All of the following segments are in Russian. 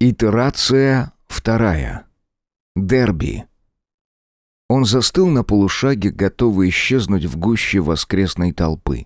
Итерация вторая. Дерби. Он застыл на полушаге, готовый исчезнуть в гуще воскресной толпы.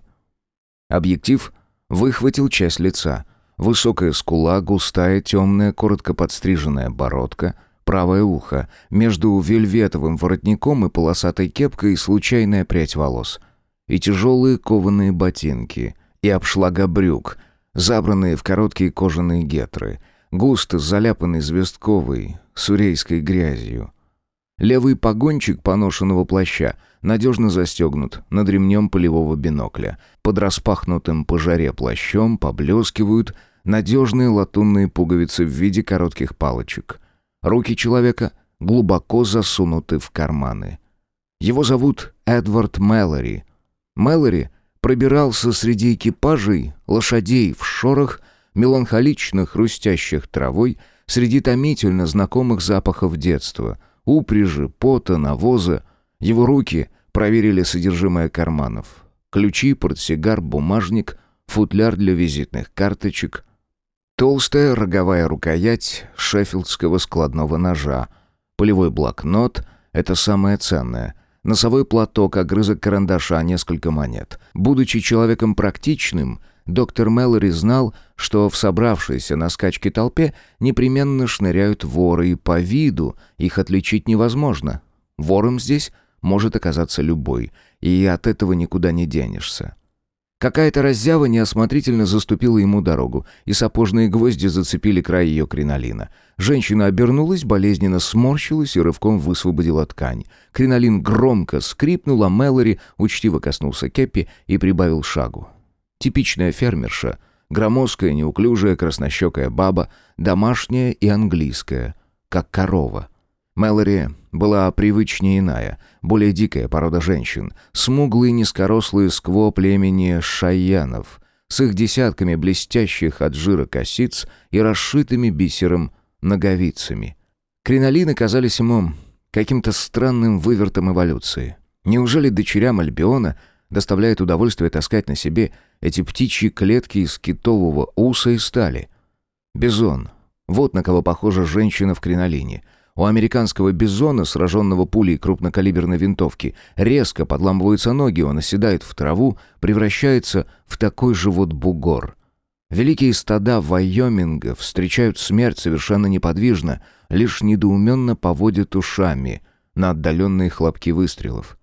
Объектив выхватил часть лица. Высокая скула, густая, темная, коротко подстриженная бородка, правое ухо, между вельветовым воротником и полосатой кепкой случайная прядь волос. И тяжелые кованые ботинки, и обшлага брюк, забранные в короткие кожаные гетры, густо заляпанный звездковой, сурейской грязью. Левый погончик поношенного плаща надежно застегнут над ремнем полевого бинокля. Под распахнутым по жаре плащом поблескивают надежные латунные пуговицы в виде коротких палочек. Руки человека глубоко засунуты в карманы. Его зовут Эдвард Мэлори. Мэлори пробирался среди экипажей, лошадей в шорох, меланхолично хрустящих травой, среди томительно знакомых запахов детства, упряжи, пота, навоза. Его руки проверили содержимое карманов. Ключи, портсигар, бумажник, футляр для визитных карточек. Толстая роговая рукоять шеффилдского складного ножа. Полевой блокнот — это самое ценное. Носовой платок, огрызок карандаша, несколько монет. Будучи человеком практичным, доктор Мэлори знал, что в собравшейся на скачке толпе непременно шныряют воры, и по виду их отличить невозможно. Вором здесь может оказаться любой, и от этого никуда не денешься. Какая-то раззява неосмотрительно заступила ему дорогу, и сапожные гвозди зацепили край ее кринолина. Женщина обернулась, болезненно сморщилась и рывком высвободила ткань. Кринолин громко скрипнул, а Мэлори учтиво коснулся кепи и прибавил шагу. Типичная фермерша, громоздкая, неуклюжая, краснощекая баба, домашняя и английская, как корова. Мэлори была привычнее иная, более дикая порода женщин, смуглые низкорослые скво племени шайянов, с их десятками блестящих от жира косиц и расшитыми бисером ноговицами. Кринолины казались ему каким-то странным вывертом эволюции. Неужели дочерям Альбиона доставляет удовольствие таскать на себе эти птичьи клетки из китового уса и стали? Бизон. Вот на кого похожа женщина в кринолине. У американского бизона, сраженного пулей крупнокалиберной винтовки, резко подламываются ноги, он оседает в траву, превращается в такой же вот бугор. Великие стада Вайоминга встречают смерть совершенно неподвижно, лишь недоуменно поводят ушами на отдаленные хлопки выстрелов.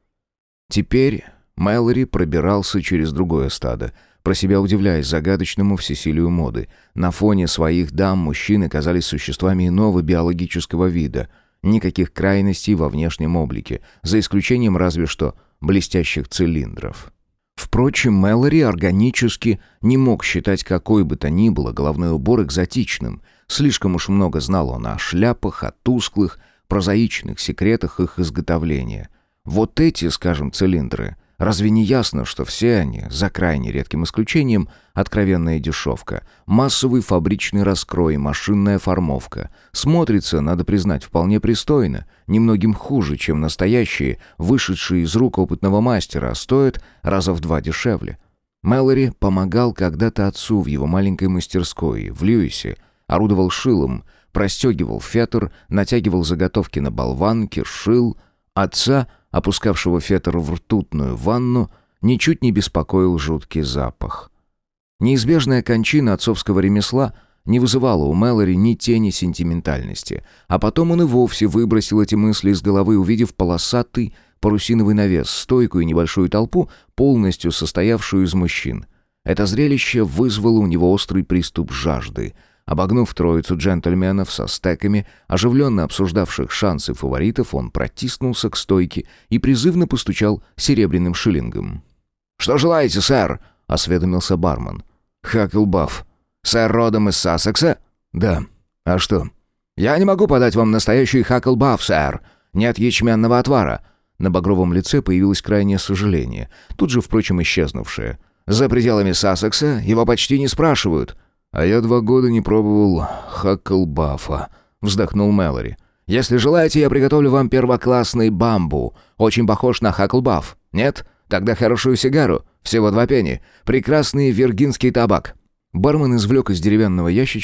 Теперь Мэлори пробирался через другое стадо, про себя удивляясь загадочному всесилию моды. На фоне своих дам мужчины казались существами иного биологического вида. Никаких крайностей во внешнем облике, за исключением разве что блестящих цилиндров. Впрочем, Мэлори органически не мог считать какой бы то ни было головной убор экзотичным. Слишком уж много знал он о шляпах, о тусклых, прозаичных секретах их изготовления. Вот эти, скажем, цилиндры. Разве не ясно, что все они, за крайне редким исключением, откровенная дешевка, массовый фабричный раскрой, машинная формовка? Смотрится, надо признать, вполне пристойно, немногим хуже, чем настоящие, вышедшие из рук опытного мастера, а стоят раза в 2 дешевле. Мэлори помогал когда-то отцу в его маленькой мастерской в Льюисе, орудовал шилом, простегивал фетр, натягивал заготовки на болванки, шил. Отца, опускавшего фетр в ртутную ванну, ничуть не беспокоил жуткий запах. Неизбежная кончина отцовского ремесла не вызывала у Мэлори ни тени сентиментальности, а потом он и вовсе выбросил эти мысли из головы, увидев полосатый парусиновый навес, стойкую и небольшую толпу, полностью состоявшую из мужчин. Это зрелище вызвало у него острый приступ жажды. Обогнув троицу джентльменов со стеками, оживленно обсуждавших шансы фаворитов, он протиснулся к стойке и призывно постучал серебряным шиллингом. «Что желаете, сэр?» — осведомился бармен. «Хакклбаф. Сэр родом из Сассекса?» «Да. А что?» «Я не могу подать вам настоящий хакклбаф, сэр. Нет ячменного отвара». На багровом лице появилось крайнее сожаление, тут же, впрочем, исчезнувшее. «За пределами Сассекса его почти не спрашивают». «А я 2 года не пробовал хакклбафа», — вздохнул Мэлори. «Если желаете, я приготовлю вам первоклассный бамбу. Очень похож на хакклбаф. Нет? Тогда хорошую сигару. Всего 2 пенни. Прекрасный виргинский табак». Бармен извлек из деревянного ящичка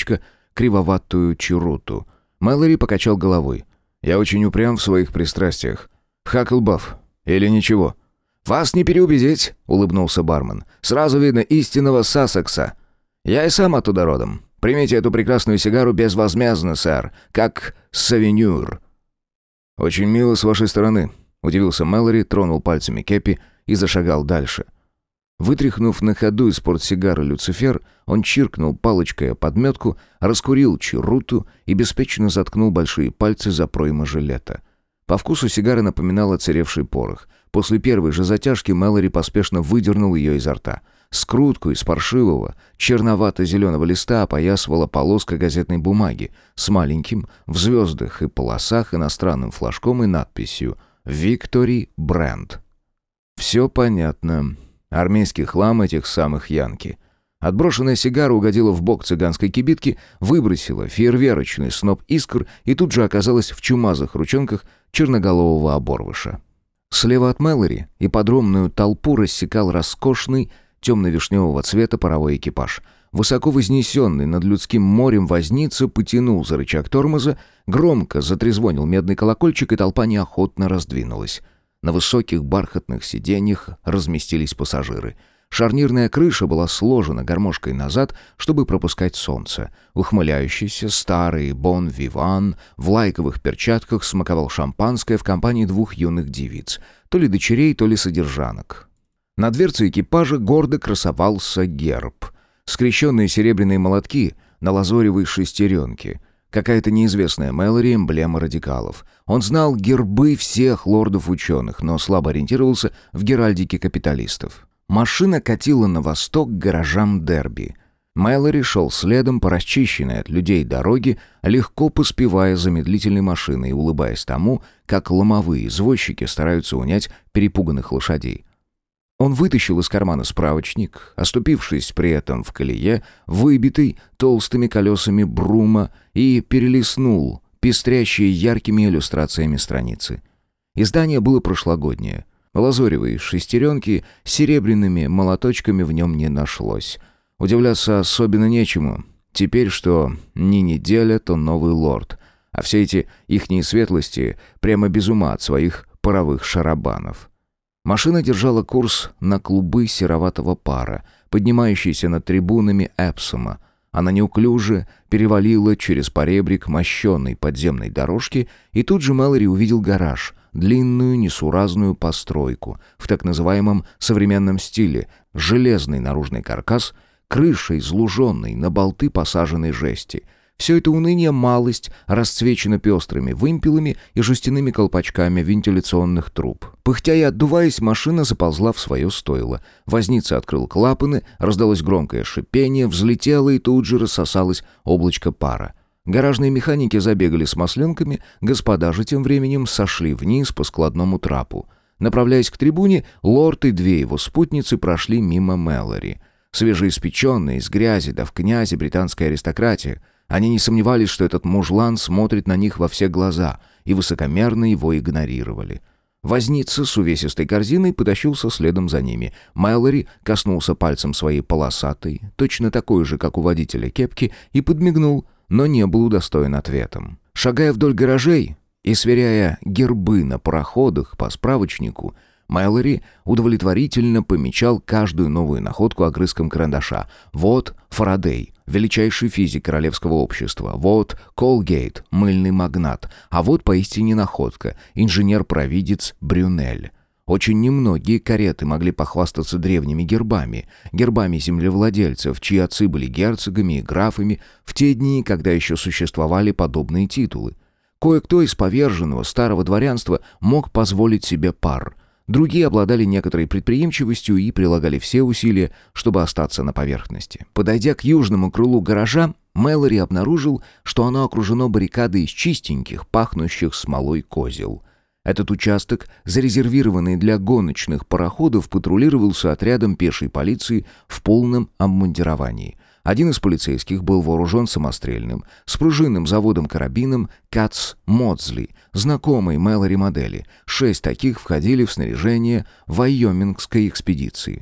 кривоватую чуруту. Мэлори покачал головой. «Я очень упрям в своих пристрастиях. Хаклбаф. Или ничего?» «Вас не переубедить», — улыбнулся бармен. «Сразу видно истинного Сассекса. Я и сам оттуда родом. Примите эту прекрасную сигару безвозмездно, сэр, как савенюр». «Очень мило с вашей стороны», — удивился Мэлори, тронул пальцами кепи и зашагал дальше. Вытряхнув на ходу из портсигары люцифер, он чиркнул палочкой о подметку, раскурил чаруту и беспечно заткнул большие пальцы за проймы жилета. По вкусу сигара напоминала царевший порох. После первой же затяжки Мэлори поспешно выдернул ее изо рта. Скрутку из паршивого, черновато-зеленого листа опоясывала полоска газетной бумаги с маленьким, в звездах и полосах, иностранным флажком и надписью «Victory Brand». «Все понятно. Армейский хлам этих самых янки». Отброшенная сигара угодила в бок цыганской кибитки, выбросила фейерверочный сноп искр и тут же оказалась в чумазых ручонках черноголового оборвыша. Слева от Мэлори ипподромную толпу рассекал роскошный, темно-вишневого цвета паровой экипаж. Высоко вознесенный над людским морем возница потянул за рычаг тормоза, громко затрезвонил медный колокольчик, и толпа неохотно раздвинулась. На высоких бархатных сиденьях разместились пассажиры. Шарнирная крыша была сложена гармошкой назад, чтобы пропускать солнце. Ухмыляющийся старый бон-виван в лайковых перчатках смаковал шампанское в компании двух юных девиц, то ли дочерей, то ли содержанок. На дверце экипажа гордо красовался герб. Скрещенные серебряные молотки на лазоревой шестеренке. Какая-то неизвестная Мэлори эмблема радикалов. Он знал гербы всех лордов-ученых, но слабо ориентировался в геральдике капиталистов. Машина катила на восток к гаражам Дерби. Мэлори шел следом по расчищенной от людей дороге, легко поспевая за медлительной машиной и улыбаясь тому, как ломовые извозчики стараются унять перепуганных лошадей. Он вытащил из кармана справочник, оступившись при этом в колее, выбитый толстыми колесами брума, и перелистнул пестрящие яркими иллюстрациями страницы. Издание было прошлогоднее. Лазоревой шестеренки с серебряными молоточками в нем не нашлось. Удивляться особенно нечему. Теперь что не неделя, то новый лорд. А все эти ихние светлости прямо без ума от своих паровых шарабанов. Машина держала курс на клубы сероватого пара, поднимающиеся над трибунами Эпсома. Она неуклюже перевалила через поребрик мощенной подземной дорожки, и тут же Мэлори увидел гараж, длинную несуразную постройку в так называемом современном стиле, железный наружный каркас, крыша из луженой на болты посаженной жести. Все это уныние малость расцвечено пестрыми вымпелами и жестяными колпачками вентиляционных труб. Пыхтя и отдуваясь, машина заползла в свое стойло. Возница открыл клапаны, раздалось громкое шипение, взлетело и тут же рассосалось облачко пара. Гаражные механики забегали с масленками, господа же тем временем сошли вниз по складному трапу. Направляясь к трибуне, лорд и две его спутницы прошли мимо Мэлори. Свежеиспеченные, из грязи да в князи британская аристократия. Они не сомневались, что этот мужлан смотрит на них во все глаза, и высокомерно его игнорировали. Возница с увесистой корзиной потащился следом за ними. Мэлори коснулся пальцем своей полосатой, точно такой же, как у водителя кепки, и подмигнул, но не был удостоен ответом. Шагая вдоль гаражей и сверяя гербы на пароходах по справочнику, Мэлори удовлетворительно помечал каждую новую находку огрызком карандаша. Вот Фарадей, величайший физик королевского общества. Вот Колгейт, мыльный магнат. А вот поистине находка, инженер-провидец Брюнель. Очень немногие кареты могли похвастаться древними гербами. Гербами землевладельцев, чьи отцы были герцогами и графами в те дни, когда еще существовали подобные титулы. Кое-кто из поверженного старого дворянства мог позволить себе пар. Другие обладали некоторой предприимчивостью и прилагали все усилия, чтобы остаться на поверхности. Подойдя к южному крылу гаража, Мэлори обнаружил, что оно окружено баррикадой из чистеньких, пахнущих смолой козел. Этот участок, зарезервированный для гоночных пароходов, патрулировался отрядом пешей полиции в полном обмундировании. Один из полицейских был вооружен самострельным, с пружинным заводом-карабином «Кац Модсли», знакомой Мэлори модели. 6 таких входили в снаряжение вайомингской экспедиции.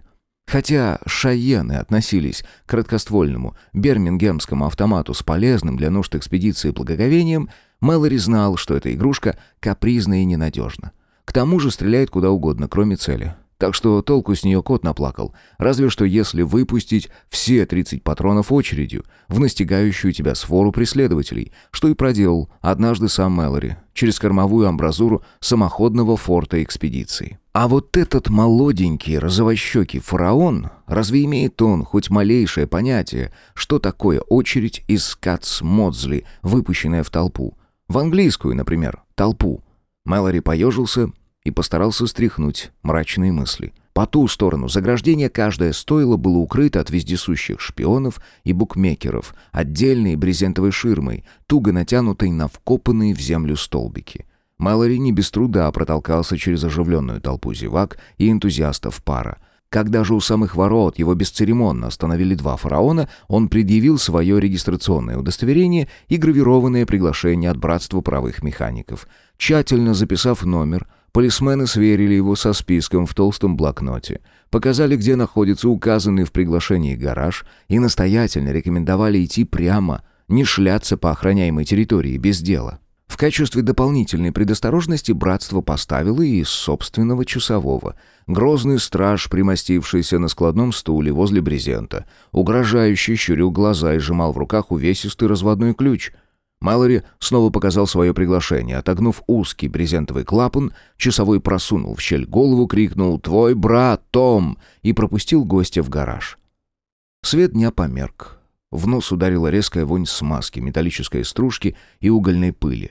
Хотя шайены относились к краткоствольному бирмингемскому автомату с полезным для нужд экспедиции благоговением, Мэлори знал, что эта игрушка капризна и ненадежна. К тому же стреляет куда угодно, кроме цели. Так что толку с нее кот наплакал, разве что если выпустить все 30 патронов очередью в настигающую тебя свору преследователей, что и проделал однажды сам Мэлори через кормовую амбразуру самоходного форта экспедиции. А вот этот молоденький розовощекий фараон, разве имеет он хоть малейшее понятие, что такое очередь из Кац-Модсли, выпущенная в толпу? В английскую, например, толпу. Мэлори поежился и постарался стряхнуть мрачные мысли. По ту сторону заграждения каждое стойло было укрыто от вездесущих шпионов и букмекеров отдельной брезентовой ширмой, туго натянутой на вкопанные в землю столбики. Мэлори не без труда протолкался через оживленную толпу зевак и энтузиастов пара. Когда же у самых ворот его бесцеремонно остановили два фараона, он предъявил свое регистрационное удостоверение и гравированное приглашение от Братства правых механиков. Тщательно записав номер, полисмены сверили его со списком в толстом блокноте, показали, где находится указанный в приглашении гараж, и настоятельно рекомендовали идти прямо, не шляться по охраняемой территории без дела. В качестве дополнительной предосторожности братство поставило и собственного часового. Грозный страж, примостившийся на складном стуле возле брезента, угрожающе щурил глаза и сжимал в руках увесистый разводной ключ. Мэлори снова показал свое приглашение. Отогнув узкий брезентовый клапан, часовой просунул в щель голову, крикнул «Твой брат, Том!» и пропустил гостя в гараж. Свет дня померк. В нос ударила резкая вонь смазки, металлической стружки и угольной пыли.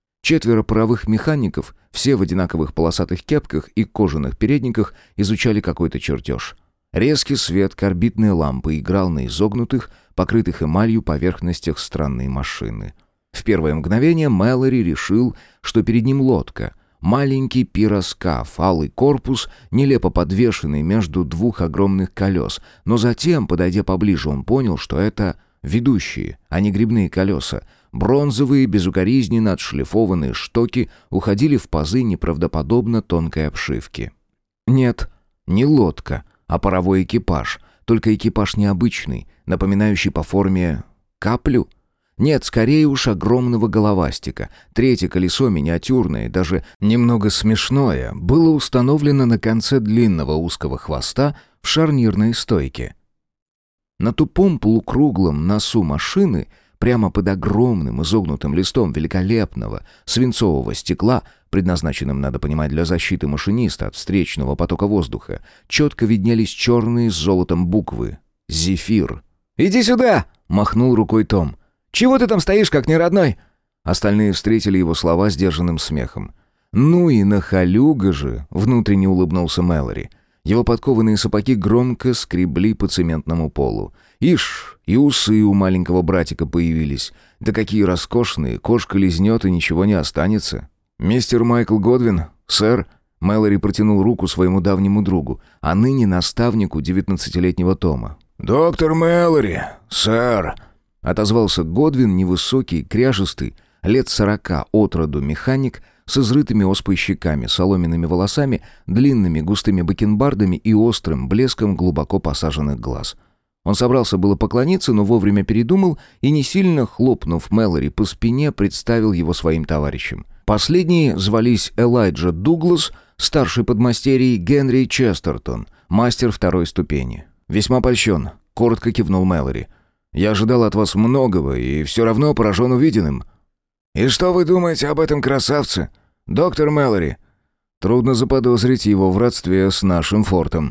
4 паровых механиков, все в одинаковых полосатых кепках и кожаных передниках, изучали какой-то чертеж. Резкий свет карбидной лампы играл на изогнутых, покрытых эмалью поверхностях странной машины. В первое мгновение Мэлори решил, что перед ним лодка. Маленький пироскаф, алый корпус, нелепо подвешенный между двух огромных колес. Но затем, подойдя поближе, он понял, что это ведущие, а не грибные колеса. Бронзовые, безукоризненно отшлифованные штоки уходили в пазы неправдоподобно тонкой обшивки. Нет, не лодка, а паровой экипаж. Только экипаж необычный, напоминающий по форме каплю. Нет, скорее уж огромного головастика. Третье колесо, миниатюрное, даже немного смешное, было установлено на конце длинного узкого хвоста в шарнирной стойке. На тупом полукруглом носу машины, прямо под огромным изогнутым листом великолепного свинцового стекла, предназначенным, надо понимать, для защиты машиниста от встречного потока воздуха, четко виднелись черные с золотом буквы «Зефир». «Иди сюда!» — махнул рукой Том. «Чего ты там стоишь, как неродной?» Остальные встретили его слова сдержанным смехом. «Ну и нахалюга же!» — внутренне улыбнулся Мэлори. Его подкованные сапоги громко скребли по цементному полу. Ишь, и усы у маленького братика появились. Да какие роскошные, кошка лизнет и ничего не останется. «Мистер Майкл Годвин, сэр», — Мэлори протянул руку своему давнему другу, а ныне наставнику 19-летнего Тома. «Доктор Мэлори, сэр», — отозвался Годвин, невысокий, кряжестый, лет 40 от роду механик, с изрытыми оспой щеками, соломенными волосами, длинными густыми бакенбардами и острым блеском глубоко посаженных глаз. Он собрался было поклониться, но вовремя передумал и, не сильно хлопнув Мэлори по спине, представил его своим товарищам. Последние звались Элайджа Дуглас, старший подмастерий Генри Честертон, мастер 2-й ступени. «Весьма польщен», — коротко кивнул Мэлори. «Я ожидал от вас многого и все равно поражен увиденным». «И что вы думаете об этом красавце, доктор Мэлори?» «Трудно заподозрить его в родстве с нашим фортом».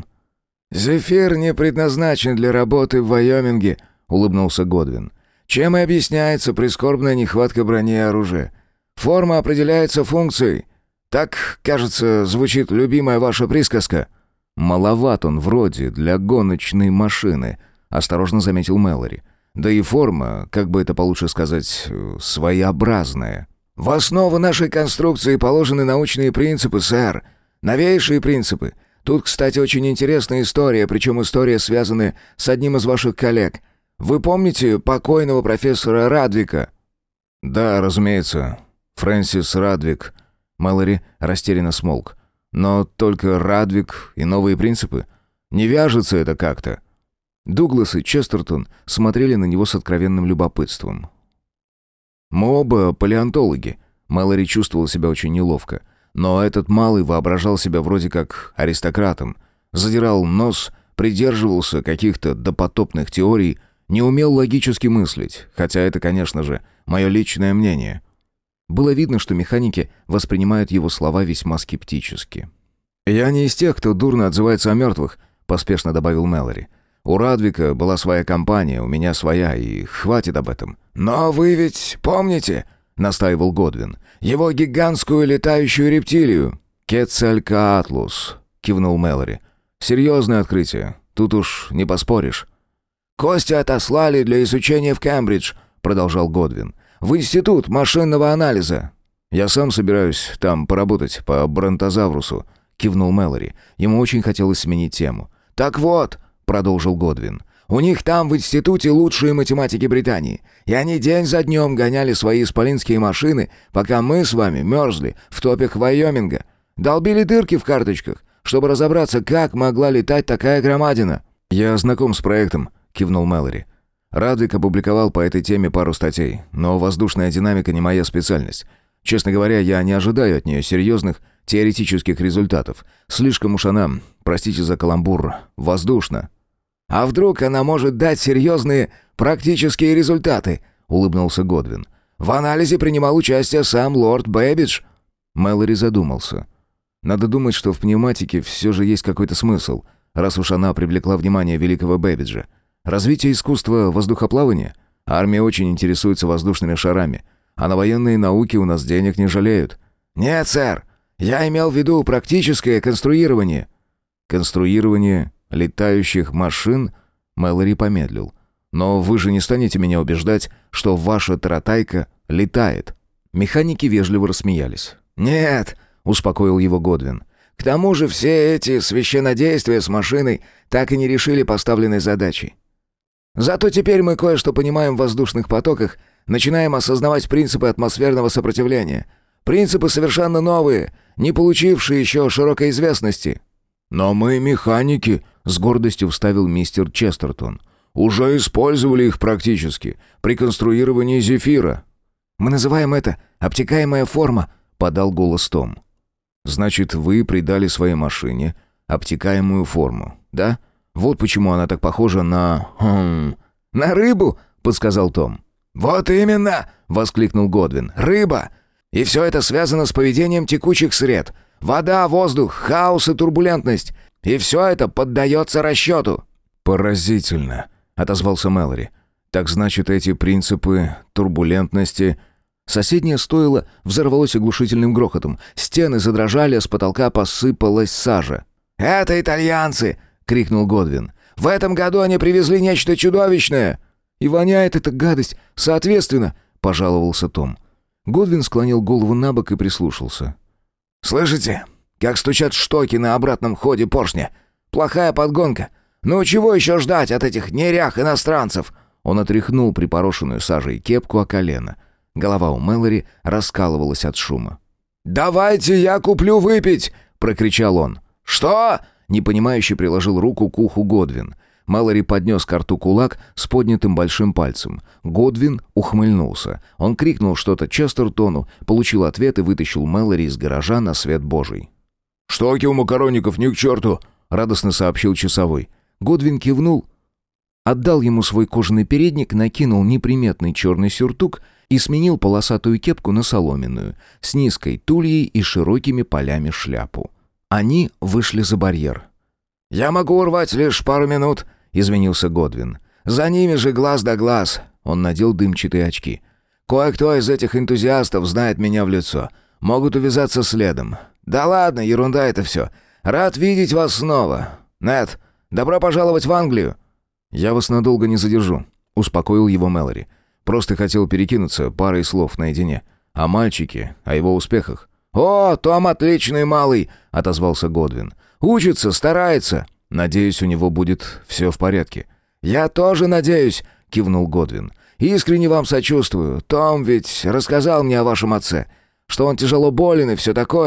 «Зефир не предназначен для работы в Вайоминге», — улыбнулся Годвин. «Чем и объясняется прискорбная нехватка брони и оружия. Форма определяется функцией. Так, кажется, звучит любимая ваша присказка». «Маловат он вроде для гоночной машины», — осторожно заметил Мэлори. «Да и форма, как бы это получше сказать, своеобразная». «В основу нашей конструкции положены научные принципы, сэр. Новейшие принципы. Тут, кстати, очень интересная история, причем история связана с одним из ваших коллег. Вы помните покойного профессора Радвика?» «Да, разумеется. Фрэнсис Радвик». Мэлори растерянно смолк. «Но только Радвик и новые принципы? Не вяжется это как-то». Дуглас и Честертон смотрели на него с откровенным любопытством. «Мы оба палеонтологи». Мэлори чувствовал себя очень неловко. Но этот малый воображал себя вроде как аристократом. Задирал нос, придерживался каких-то допотопных теорий, не умел логически мыслить, хотя это, конечно же, мое личное мнение. Было видно, что механики воспринимают его слова весьма скептически. «Я не из тех, кто дурно отзывается о мертвых», — поспешно добавил Мэлори. «У Радвика была своя компания, у меня своя, и хватит об этом». «Но вы ведь помните», — настаивал Годвин, «его гигантскую летающую рептилию?» «Кецалькаатлус», — кивнул Мэлори. «Серьезное открытие, тут уж не поспоришь». «Кости отослали для изучения в Кембридж», — продолжал Годвин. «В институт машинного анализа». «Я сам собираюсь там поработать по бронтозаврусу», — кивнул Мэлори. Ему очень хотелось сменить тему. «Так вот», — продолжил Годвин, «у них там в институте лучшие математики Британии, и они день за днем гоняли свои исполинские машины, пока мы с вами мерзли в топях Вайоминга. Долбили дырки в карточках, чтобы разобраться, как могла летать такая громадина». «Я знаком с проектом», — кивнул Мэлори. «Радвик опубликовал по этой теме пару статей, но воздушная динамика не моя специальность. Честно говоря, я не ожидаю от нее серьезных теоретических результатов. Слишком уж она, простите за каламбур, воздушна». «А вдруг она может дать серьезные практические результаты?» — улыбнулся Годвин. «В анализе принимал участие сам лорд Бэббидж». Мэлори задумался. «Надо думать, что в пневматике все же есть какой-то смысл, раз уж она привлекла внимание великого Бэббиджа. Развитие искусства воздухоплавания? Армия очень интересуется воздушными шарами, а на военные науки у нас денег не жалеют». «Нет, сэр, я имел в виду практическое конструирование». «Конструирование летающих машин?» Мэлори помедлил. «Но вы же не станете меня убеждать, что ваша таратайка летает?» Механики вежливо рассмеялись. «Нет», — успокоил его Годвин. «К тому же все эти священнодействия с машиной так и не решили поставленной задачи. Зато теперь мы кое-что понимаем в воздушных потоках, начинаем осознавать принципы атмосферного сопротивления. Принципы совершенно новые, не получившие еще широкой известности». «Но мы механики», — с гордостью вставил мистер Честертон. «Уже использовали их практически при конструировании зефира». «Мы называем это обтекаемая форма», — подал голос Том. «Значит, вы придали своей машине обтекаемую форму, да? Вот почему она так похожа на... «На рыбу», — подсказал Том. «Вот именно!» — воскликнул Годвин. «Рыба! И все это связано с поведением текучих сред. Вода, воздух, хаос и турбулентность. И все это поддается расчету». «Поразительно», — отозвался Мэлори. «Так значит, эти принципы турбулентности...» Соседнее стойло взорвалось оглушительным грохотом. Стены задрожали, а с потолка посыпалась сажа. «Это итальянцы!» — крикнул Годвин. «В этом году они привезли нечто чудовищное!» «И воняет эта гадость, соответственно!» — пожаловался Том. Годвин склонил голову набок и прислушался. «Слышите, как стучат штоки на обратном ходе поршня? Плохая подгонка. Ну чего еще ждать от этих нерях иностранцев?» Он отряхнул припорошенную сажей кепку о колено. Голова у Мэлори раскалывалась от шума. «Давайте я куплю выпить!» — прокричал он. «Что?» — непонимающе приложил руку к уху Годвин. Мэлори поднес ко рту кулак с поднятым большим пальцем. Годвин ухмыльнулся. Он крикнул что-то Честертону, получил ответ и вытащил Мэлори из гаража на свет божий. «Штоки у макаронников ни к черту!» — радостно сообщил часовой. Годвин кивнул, отдал ему свой кожаный передник, накинул неприметный черный сюртук и сменил полосатую кепку на соломенную, с низкой тульей и широкими полями шляпу. Они вышли за барьер. «Я могу урвать лишь пару минут», — извинился Годвин. «За ними же глаз да глаз». Он надел дымчатые очки. «Кое-кто из этих энтузиастов знает меня в лицо. Могут увязаться следом. Да ладно, ерунда это все. Рад видеть вас снова. Нэт, добро пожаловать в Англию». «Я вас надолго не задержу», — успокоил его Мэлори. «Просто хотел перекинуться парой слов наедине. О мальчике, о его успехах». «О, Том отличный малый», — отозвался Годвин. «Учится, старается. Надеюсь, у него будет все в порядке». «Я тоже надеюсь», — кивнул Годвин. «Искренне вам сочувствую. Том ведь рассказал мне о вашем отце, что он тяжело болен и все такое».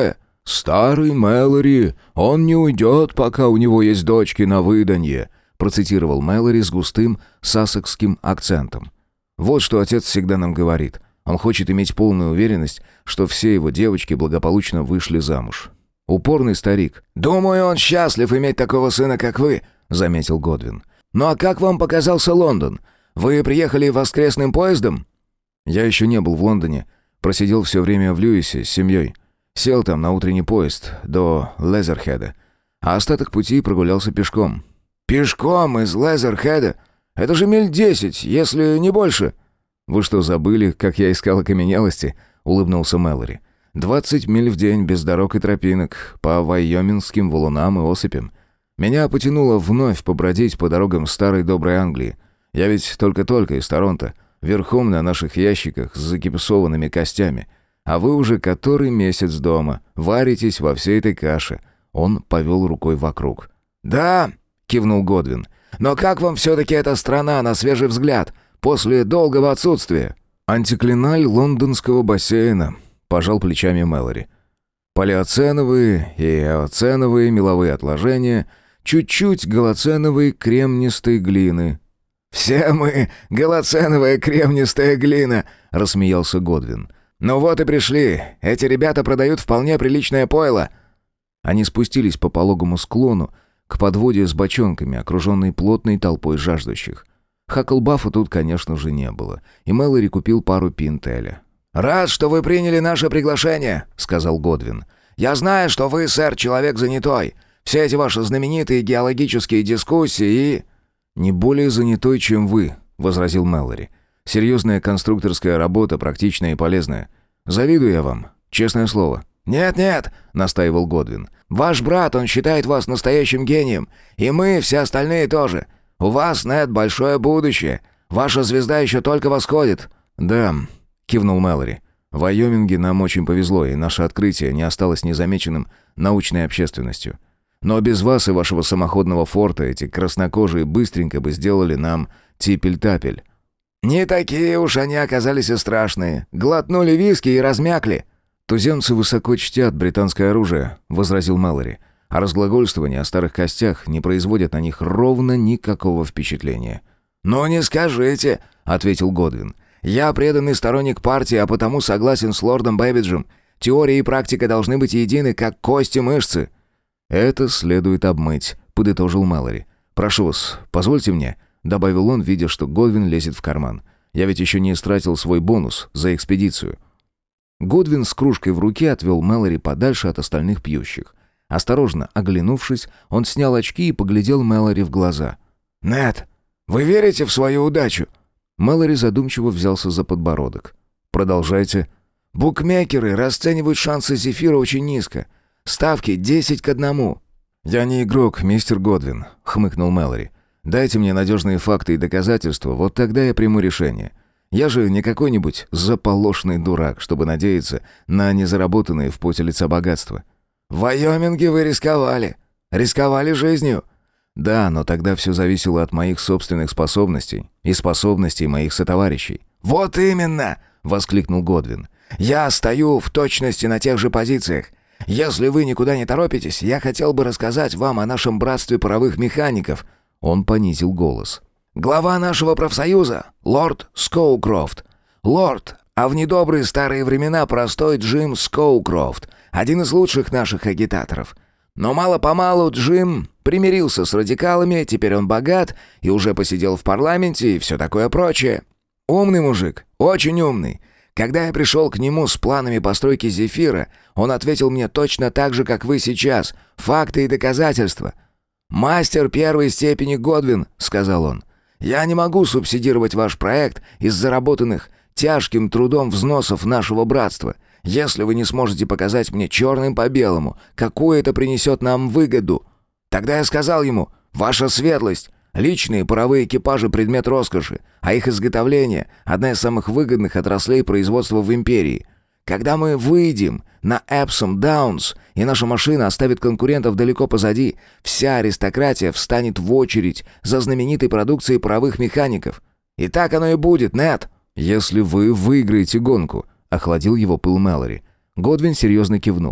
«Старый Мэлори, он не уйдет, пока у него есть дочки на выданье», процитировал Мэлори с густым сассекским акцентом. «Вот что отец всегда нам говорит. Он хочет иметь полную уверенность, что все его девочки благополучно вышли замуж. Упорный старик». «Думаю, он счастлив иметь такого сына, как вы», — заметил Годвин. «Ну а как вам показался Лондон? Вы приехали воскресным поездом?» «Я еще не был в Лондоне. Просидел все время в Льюисе с семьей. Сел там на утренний поезд до Лезерхеда, а остаток пути прогулялся пешком». «Пешком из Лезерхеда? Это же миль 10, если не больше». «Вы что, забыли, как я искал окаменелости?» — улыбнулся Мэлори. 20 миль в день без дорог и тропинок, по вайомингским валунам и осыпям. Меня потянуло вновь побродить по дорогам старой доброй Англии. Я ведь только-только из Торонто, верхом на наших ящиках с загипсованными костями. А вы уже который месяц дома, варитесь во всей этой каше». Он повел рукой вокруг. «Да», — кивнул Годвин, — «но как вам все-таки эта страна на свежий взгляд, после долгого отсутствия?» «Антиклиналь лондонского бассейна», — пожал плечами Мэлори. «Палеоценовые и эоценовые меловые отложения, чуть-чуть голоценовой кремнистой глины». «Все мы голоценовая кремнистая глина», — рассмеялся Годвин. «Ну вот и пришли. Эти ребята продают вполне приличное пойло». Они спустились по пологому склону к подводе с бочонками, окруженной плотной толпой жаждущих. Хаклбафа тут, конечно же, не было, и Мэлори купил пару пинт эля. «Рад, что вы приняли наше приглашение», — сказал Годвин. «Я знаю, что вы, сэр, человек занятой. Все эти ваши знаменитые геологические дискуссии и...» «Не более занятой, чем вы», — возразил Мэлори. «Серьезная конструкторская работа, практичная и полезная. Завидую я вам, честное слово». «Нет-нет», — настаивал Годвин. «Ваш брат, он считает вас настоящим гением. И мы, все остальные тоже. У вас, Нед, большое будущее. Ваша звезда еще только восходит». «Да», — кивнул Мэлори. «В Вайоминге нам очень повезло, и наше открытие не осталось незамеченным научной общественностью. Но без вас и вашего самоходного форта эти краснокожие быстренько бы сделали нам типель-тапель». «Не такие уж они оказались и страшные. Глотнули виски и размякли». «Туземцы высоко чтят британское оружие», — возразил Мэлори. «А разглагольствования о старых костях не производят на них ровно никакого впечатления». «Ну не скажите», — ответил Годвин. «Я преданный сторонник партии, а потому согласен с лордом Бэббиджем. Теория и практика должны быть едины, как кости мышцы». «Это следует обмыть», — подытожил Мэлори. «Прошу вас, позвольте мне», — добавил он, видя, что Годвин лезет в карман. «Я ведь еще не истратил свой бонус за экспедицию». Годвин с кружкой в руке отвел Мэлори подальше от остальных пьющих. Осторожно оглянувшись, он снял очки и поглядел Мэлори в глаза. «Нед, вы верите в свою удачу?» Мэлори задумчиво взялся за подбородок. «Продолжайте». «Букмекеры расценивают шансы Зефира очень низко. Ставки 10-1. «Я не игрок, мистер Годвин», — хмыкнул Мэлори. «Дайте мне надежные факты и доказательства, вот тогда я приму решение. Я же не какой-нибудь заполошный дурак, чтобы надеяться на незаработанные в поте лица богатства». «В Вайоминге вы рисковали. Рисковали жизнью». «Да, но тогда все зависело от моих собственных способностей и способностей моих сотоварищей». «Вот именно!» — воскликнул Годвин. «Я стою в точности на тех же позициях. Если вы никуда не торопитесь, я хотел бы рассказать вам о нашем братстве паровых механиков». Он понизил голос. «Глава нашего профсоюза — лорд Скоукрофт. Лорд, а в недобрые старые времена простой Джим Скоукрофт, один из лучших наших агитаторов. Но мало-помалу Джим примирился с радикалами, теперь он богат и уже посидел в парламенте и все такое прочее. Умный мужик, очень умный. Когда я пришел к нему с планами постройки Зефира, он ответил мне точно так же, как вы сейчас. Факты и доказательства. «Мастер первой степени Годвин», — сказал он. «Я не могу субсидировать ваш проект из заработанных тяжким трудом взносов нашего братства, если вы не сможете показать мне черным по белому, какую это принесет нам выгоду». Тогда я сказал ему: «Ваша светлость, личные паровые экипажи — предмет роскоши, а их изготовление — одна из самых выгодных отраслей производства в империи. Когда мы выйдем на Эпсом Даунс, и наша машина оставит конкурентов далеко позади, вся аристократия встанет в очередь за знаменитой продукцией паровых механиков. И так оно и будет, Нед». «Если вы выиграете гонку», — охладил его пыл Мэлори. Годвин серьезно кивнул.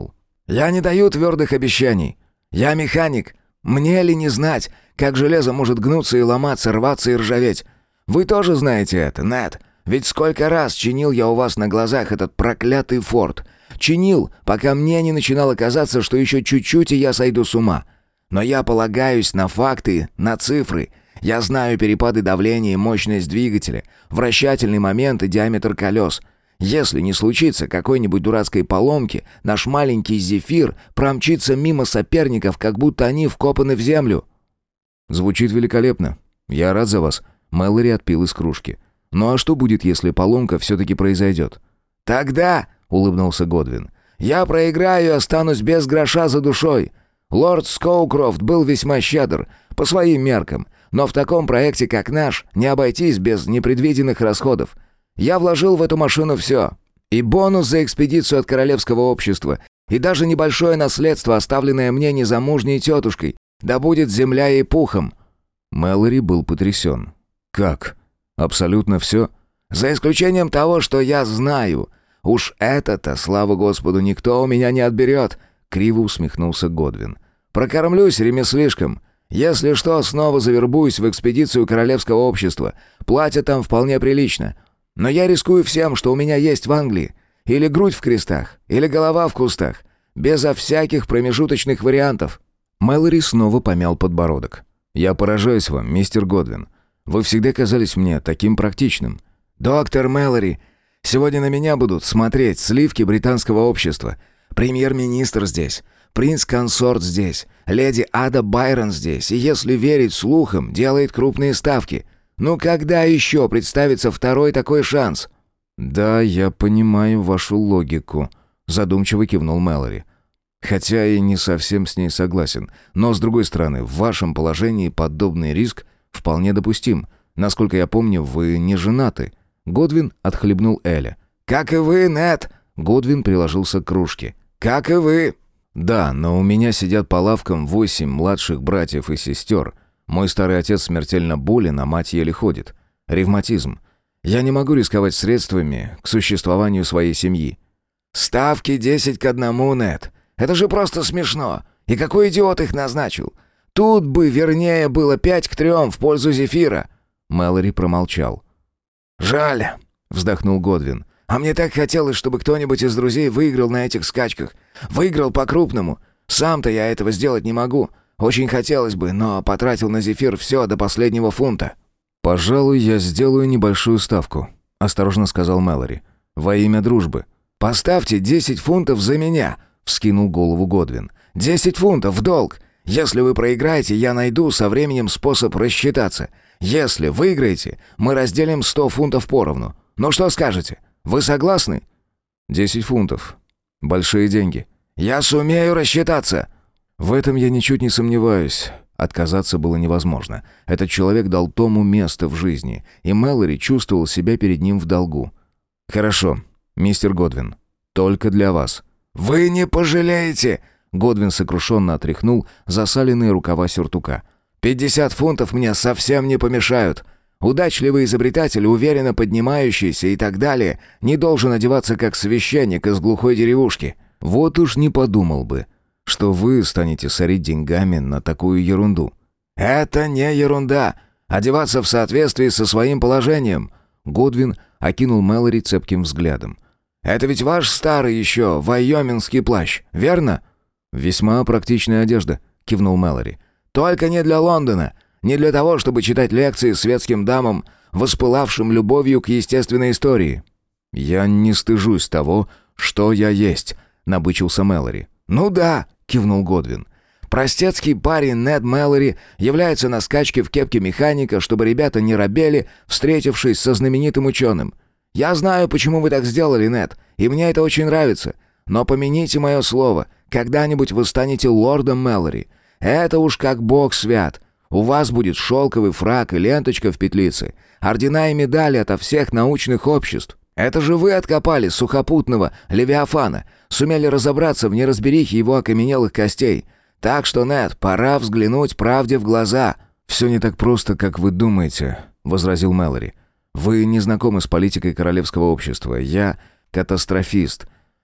Я не даю твердых обещаний. Я механик. Мне ли не знать, как железо может гнуться и ломаться, рваться и ржаветь? Вы тоже знаете это, Нед. Ведь сколько раз чинил я у вас на глазах этот проклятый форт. Чинил, пока мне не начинало казаться, что еще чуть-чуть, и я сойду с ума. Но я полагаюсь на факты, на цифры. Я знаю перепады давления и мощность двигателя, вращательный момент и диаметр колес. Если не случится какой-нибудь дурацкой поломки, наш маленький «Зефир» промчится мимо соперников, как будто они вкопаны в землю». «Звучит великолепно. Я рад за вас». Мэлори отпил из кружки. «Ну а что будет, если поломка все-таки произойдет?» «Тогда», — улыбнулся Годвин, — «я проиграю и останусь без гроша за душой. Лорд Скоукрофт был весьма щедр, по своим меркам, но в таком проекте, как наш, не обойтись без непредвиденных расходов. Я вложил в эту машину все. И бонус за экспедицию от Королевского общества, и даже небольшое наследство, оставленное мне незамужней тетушкой, да будет земля ей пухом». Мэлори был потрясен. «Как? Абсолютно все?» «За исключением того, что я знаю. Уж это-то, слава Господу, никто у меня не отберет», — криво усмехнулся Годвин. «Прокормлюсь ремеслишком. Если что, снова завербуюсь в экспедицию Королевского общества. Платят там вполне прилично. Но я рискую всем, что у меня есть в Англии. Или грудь в крестах, или голова в кустах. Безо всяких промежуточных вариантов». Мэлори снова помял подбородок. «Я поражаюсь вам, мистер Годвин. Вы всегда казались мне таким практичным». «Доктор Мэлори, сегодня на меня будут смотреть сливки британского общества. Премьер-министр здесь, принц-консорт здесь, леди Ада Байрон здесь, и, если верить слухам, делает крупные ставки. Ну когда еще представится второй такой шанс?» «Да, я понимаю вашу логику», — задумчиво кивнул Мэлори. «Хотя и не совсем с ней согласен. Но, с другой стороны, в вашем положении подобный риск вполне допустим. Насколько я помню, вы не женаты». Годвин отхлебнул Эля. «Как и вы, Нед!» Годвин приложился к кружке. «Как и вы!» «Да, но у меня сидят по лавкам 8 младших братьев и сестер. Мой старый отец смертельно болен, а мать еле ходит. Ревматизм. Я не могу рисковать средствами к существованию своей семьи». «Ставки 10-1, Нед. Это же просто смешно. И какой идиот их назначил? Тут бы, вернее, было 5-3 в пользу Зефира». Мэлори промолчал. «Жаль», — вздохнул Годвин. «А мне так хотелось, чтобы кто-нибудь из друзей выиграл на этих скачках. Выиграл по-крупному. Сам-то я этого сделать не могу. Очень хотелось бы, но потратил на Зефир все до последнего фунта». «Пожалуй, я сделаю небольшую ставку», — осторожно сказал Мэлори. «Во имя дружбы». «Поставьте 10 фунтов за меня», — вскинул голову Годвин. 10 фунтов в долг. Если вы проиграете, я найду со временем способ рассчитаться. Если выиграете, мы разделим 100 фунтов поровну. Ну что скажете? Вы согласны?» 10 фунтов. Большие деньги. «Я сумею рассчитаться». В этом я ничуть не сомневаюсь. Отказаться было невозможно. Этот человек дал Тому место в жизни, и Мэлори чувствовал себя перед ним в долгу. «Хорошо, мистер Годвин. Только для вас». «Вы не пожалеете!» Годвин сокрушенно отряхнул засаленные рукава сюртука. 50 фунтов мне совсем не помешают. Удачливый изобретатель, уверенно поднимающийся и так далее, не должен одеваться как священник из глухой деревушки». «Вот уж не подумал бы, что вы станете сорить деньгами на такую ерунду». «Это не ерунда. Одеваться в соответствии со своим положением». Годвин окинул Мэлори цепким взглядом. «Это ведь ваш старый еще вайомингский плащ, верно?» «Весьма практичная одежда», — кивнул Мэлори. «Только не для Лондона. Не для того, чтобы читать лекции светским дамам, воспылавшим любовью к естественной истории». «Я не стыжусь того, что я есть», — набычился Мэлори. «Ну да», — кивнул Годвин. «Простецкий парень Нед Мэлори является на скачке в кепке механика, чтобы ребята не робели, встретившись со знаменитым ученым. Я знаю, почему вы так сделали, Нед, и мне это очень нравится. Но помяните мое слово, когда-нибудь вы станете лордом Мэлори. Это уж как бог свят. У вас будет шелковый фрак и ленточка в петлице, ордена и медали ото всех научных обществ. Это же вы откопали сухопутного Левиафана, сумели разобраться в неразберихе его окаменелых костей. Так что, Нед, пора взглянуть правде в глаза». «Все не так просто, как вы думаете», — возразил Мэлори. «Вы не знакомы с политикой Королевского общества. Я катастрофист.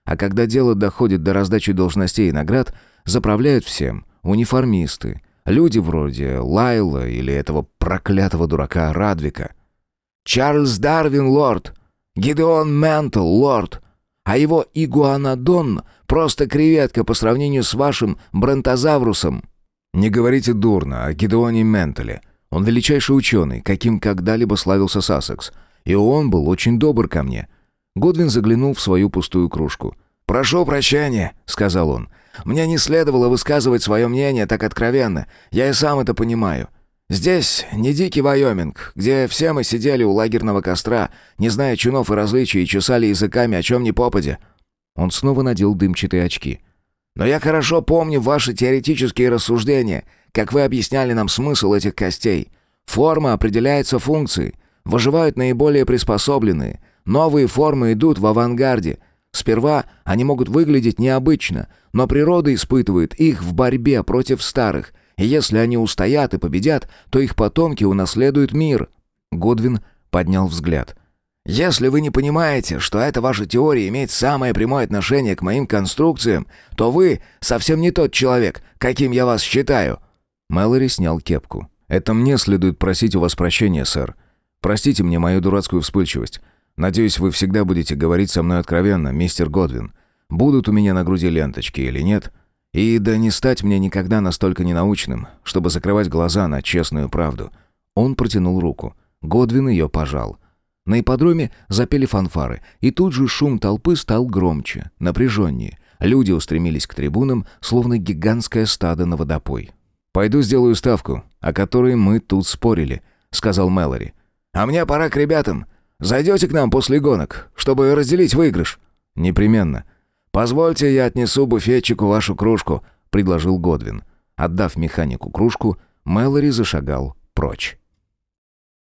А когда дело доходит до раздачи должностей и наград, заправляют всем униформисты, люди вроде Лайла или этого проклятого дурака Радвика. Чарльз Дарвин, лорд! Гидеон Ментл, лорд! А его игуанодон просто креветка по сравнению с вашим бронтозаврусом. Не говорите дурно о Гидеоне Ментеле. Он величайший ученый, каким когда-либо славился Сассекс. И он был очень добр ко мне. Годвин заглянул в свою пустую кружку. «Прошу прощения», — сказал он. «Мне не следовало высказывать свое мнение так откровенно. Я и сам это понимаю. Здесь не дикий Вайоминг, где все мы сидели у лагерного костра, не зная чинов и различий, и чесали языками, о чем ни попадя». Он снова надел дымчатые очки. «Но я хорошо помню ваши теоретические рассуждения, как вы объясняли нам смысл этих костей. Форма определяется функцией. Выживают наиболее приспособленные. Новые формы идут в авангарде. Сперва они могут выглядеть необычно, но природа испытывает их в борьбе против старых, и если они устоят и победят, то их потомки унаследуют мир». Годвин поднял взгляд. «Если вы не понимаете, что эта ваша теория имеет самое прямое отношение к моим конструкциям, то вы совсем не тот человек, каким я вас считаю». Мэлори снял кепку. «Это мне следует просить у вас прощения, сэр. Простите мне мою дурацкую вспыльчивость. Надеюсь, вы всегда будете говорить со мной откровенно, мистер Годвин. Будут у меня на груди ленточки или нет? И да не стать мне никогда настолько ненаучным, чтобы закрывать глаза на честную правду». Он протянул руку. Годвин ее пожал. На ипподроме запели фанфары, и тут же шум толпы стал громче, напряженнее. Люди устремились к трибунам, словно гигантское стадо на водопой. «Пойду сделаю ставку, о которой мы тут спорили», — сказал Мэлори. «А мне пора к ребятам. Зайдете к нам после гонок, чтобы разделить выигрыш?» «Непременно». «Позвольте, я отнесу буфетчику вашу кружку», — предложил Годвин. Отдав механику кружку, Мэлори зашагал прочь.